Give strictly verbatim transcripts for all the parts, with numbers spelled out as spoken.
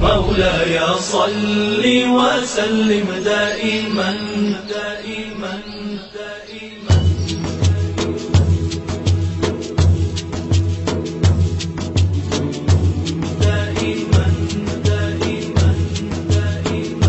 مولاي صل وسلم دائما دائما دائما دائما دائما دائما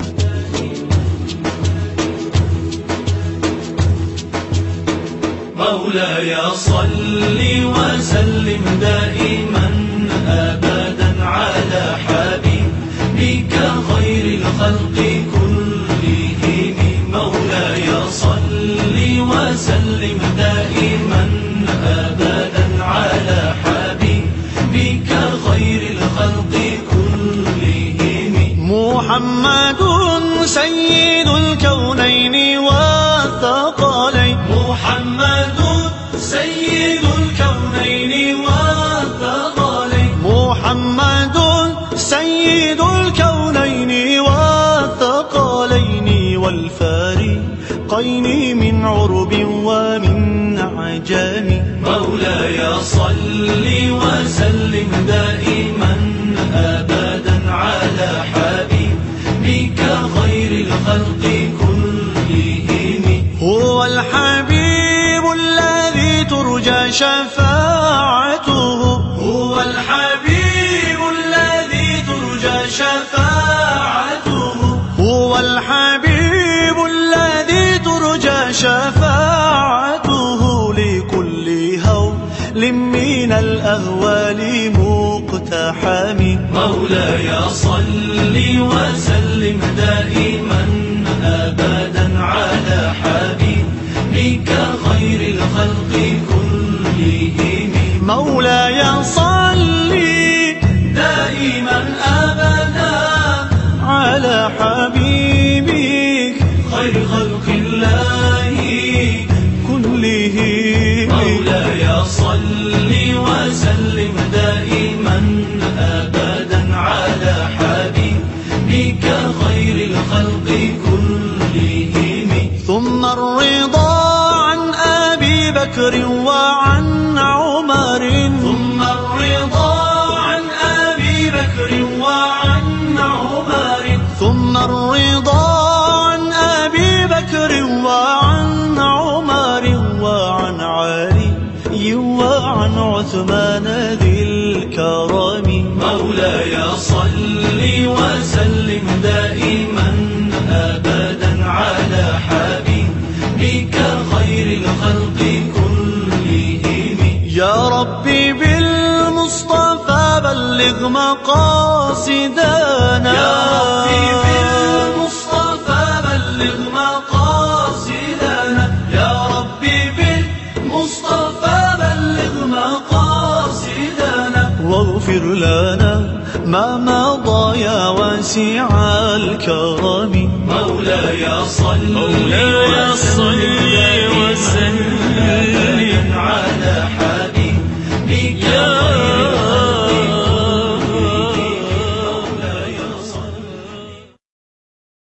مولاي صل وسلم دائما أبدا على حبيبك خير الخلق كلهم. مولاي صل وسلم دائما أبدا على حبيبك خير الخلق كلهم. محمد سيد الكونين والثقلين. محمد سيد الكونين والثقلين. محمد سيد الكونين والثقلين والفارقين من عرب ومن عجم. مولاي صل وسلم دائما أبدا على حبيبك خير الخلق كلهم. هو الحبيب الذي ترجى شفاعته. هو الحبيب الذي ترجى شفاعته. هو الحبيب الذي ترجى شفاعته لكل هول من الأهوال مقتحم. مولاي صل وسلم دائما أبدا على حبيبك خير الخلق كلهم. مولاي صل دائما أبدا على حبيبك خير خلق الله كلهم. مولاي صل وسلم دائما أبدا على حبيبك خير الخلق كلهم. ثم الرضا عن أبي بكر وعن عمر. ثم الرضا عن أبي بكر وعن عمر. ثم الرضا عن أبي بكر وعن عمر وعن علي وعن عثمان ذي الكرم. مولاي صل وسلم دائما أبدا على حبيبك خير الخلق كلهم. يا ربي بالمصطفى بلغ مقاصدنا. يا ربي بالمصطفى بلغ مقاصدنا. يا ربي بالمصطفى بلغ مقاصدنا. واغفر لنا ما مضى يا واسع الكرم. مولاي صل وسلم